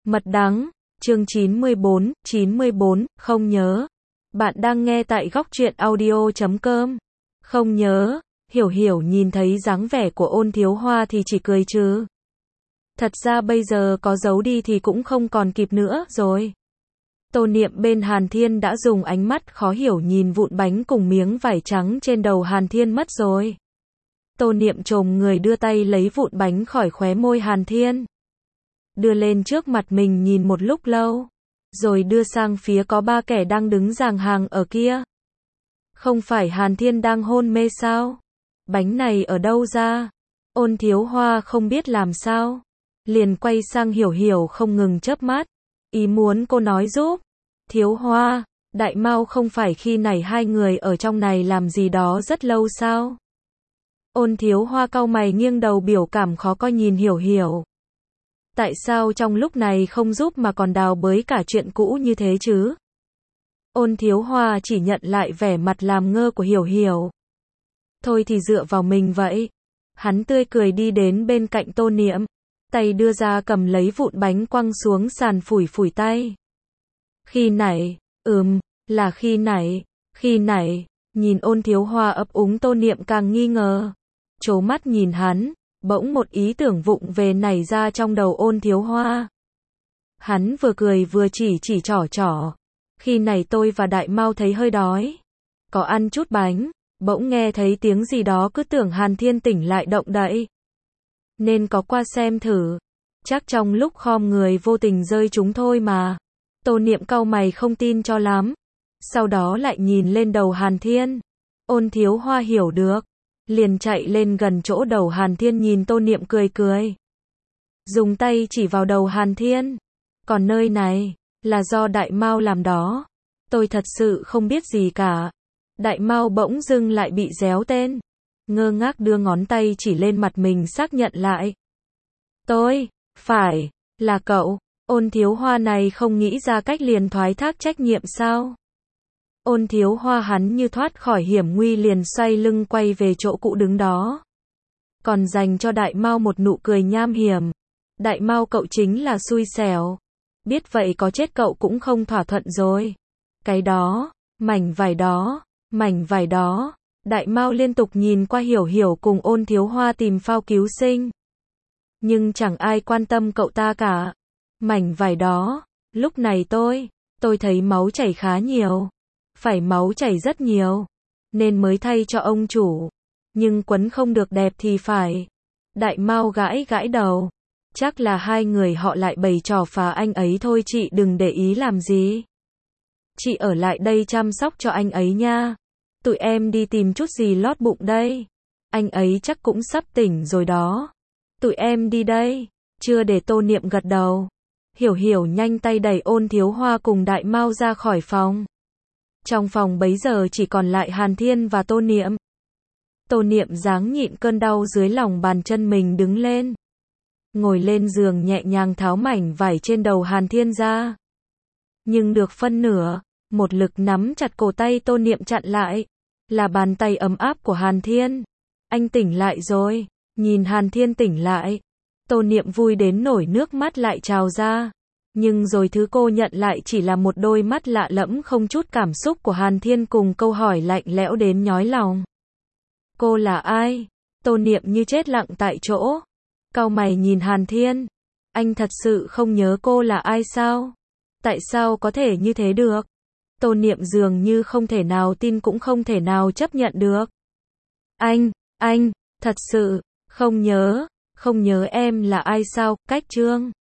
Mật đắng, chương 94, không nhớ. Bạn đang nghe tại góc truyện audio.com. Không nhớ, Hiểu nhìn thấy dáng vẻ của Ôn Thiếu Hoa thì chỉ cười chứ. Thật ra bây giờ có giấu đi thì cũng không còn kịp nữa rồi. Tô Niệm bên Hàn Thiên đã dùng ánh mắt khó hiểu nhìn vụn bánh cùng miếng vải trắng trên đầu Hàn Thiên mất rồi. Tô Niệm chồm người đưa tay lấy vụn bánh khỏi khóe môi Hàn Thiên. Đưa lên trước mặt mình nhìn một lúc lâu. Rồi đưa sang phía có ba kẻ đang đứng dàng hàng ở kia. Không phải Hàn Thiên đang hôn mê sao? Bánh này ở đâu ra? Ôn Thiếu Hoa không biết làm sao. Liền quay sang Hiểu không ngừng chớp mắt. Ý muốn cô nói giúp. Thiếu Hoa, Đại Mao không phải khi nãy hai người ở trong này làm gì đó rất lâu sao? Ôn Thiếu Hoa cau mày nghiêng đầu biểu cảm khó coi nhìn Hiểu. Tại sao trong lúc này không giúp mà còn đào bới cả chuyện cũ như thế chứ? Ôn Thiếu Hoa chỉ nhận lại vẻ mặt làm ngơ của Hiểu. Thôi thì dựa vào mình vậy. Hắn tươi cười đi đến bên cạnh Tô Niệm. Tay đưa ra cầm lấy vụn bánh quăng xuống sàn phủi tay. Khi nãy, là khi nãy, nhìn Ôn Thiếu Hoa ấp úng Tô Niệm càng nghi ngờ. Trố mắt nhìn hắn, bỗng một ý tưởng vụng về nảy ra trong đầu Ôn Thiếu Hoa. Hắn vừa cười vừa chỉ trỏ. Khi này tôi và Đại Mao thấy hơi đói. Có ăn chút bánh, bỗng nghe thấy tiếng gì đó cứ tưởng Hàn Thiên tỉnh lại động đậy. Nên có qua xem thử. Chắc trong lúc khom người vô tình rơi chúng thôi mà. Tô Niệm cau mày không tin cho lắm. Sau đó lại nhìn lên đầu Hàn Thiên. Ôn Thiếu Hoa hiểu được. Liền chạy lên gần chỗ đầu Hàn Thiên nhìn Tô Niệm cười. Dùng tay chỉ vào đầu Hàn Thiên. Còn nơi này, là do Đại Mao làm đó. Tôi thật sự không biết gì cả. Đại Mao bỗng dưng lại bị réo tên. Ngơ ngác đưa ngón tay chỉ lên mặt mình xác nhận lại. Phải, là cậu. Ôn Thiếu Hoa này không nghĩ ra cách liền thoái thác trách nhiệm sao? Ôn Thiếu Hoa hắn như thoát khỏi hiểm nguy liền xoay lưng quay về chỗ cũ đứng đó. Còn dành cho Đại Mao một nụ cười nham hiểm. Đại Mao cậu chính là xui xẻo. Biết vậy có chết cậu cũng không thỏa thuận rồi. Cái đó, mảnh vải đó. Đại Mao liên tục nhìn qua Hiểu cùng Ôn Thiếu Hoa tìm phao cứu sinh. Nhưng chẳng ai quan tâm cậu ta cả. Mảnh vải đó, lúc này tôi thấy máu chảy khá nhiều. Phải máu chảy rất nhiều. Nên mới thay cho ông chủ. Nhưng quấn không được đẹp thì phải. Đại Mao gãi đầu. Chắc là hai người họ lại bày trò phá anh ấy thôi, chị đừng để ý làm gì. Chị ở lại đây chăm sóc cho anh ấy nha. Tụi em đi tìm chút gì lót bụng đây. Anh ấy chắc cũng sắp tỉnh rồi đó. Tụi em đi đây. Chưa để Tô Niệm gật đầu. Hiểu nhanh tay đẩy Ôn Thiếu Hoa cùng Đại Mao ra khỏi phòng. Trong phòng bấy giờ chỉ còn lại Hàn Thiên và Tô Niệm. Tô Niệm ráng nhịn cơn đau dưới lòng bàn chân mình đứng lên. Ngồi lên giường nhẹ nhàng tháo mảnh vải trên đầu Hàn Thiên ra. Nhưng được phân nửa, một lực nắm chặt cổ tay Tô Niệm chặn lại. Là bàn tay ấm áp của Hàn Thiên. Anh tỉnh lại rồi. Nhìn Hàn Thiên tỉnh lại. Tô Niệm vui đến nổi nước mắt lại trào ra. Nhưng rồi thứ cô nhận lại chỉ là một đôi mắt lạ lẫm không chút cảm xúc của Hàn Thiên cùng câu hỏi lạnh lẽo đến nhói lòng. Cô là ai? Tô Niệm như chết lặng tại chỗ. Cau mày nhìn Hàn Thiên. Anh thật sự không nhớ cô là ai sao? Tại sao có thể như thế được? Tô Niệm dường như không thể nào tin cũng không thể nào chấp nhận được. Anh, thật sự, không nhớ em là ai sao? Cách Trương.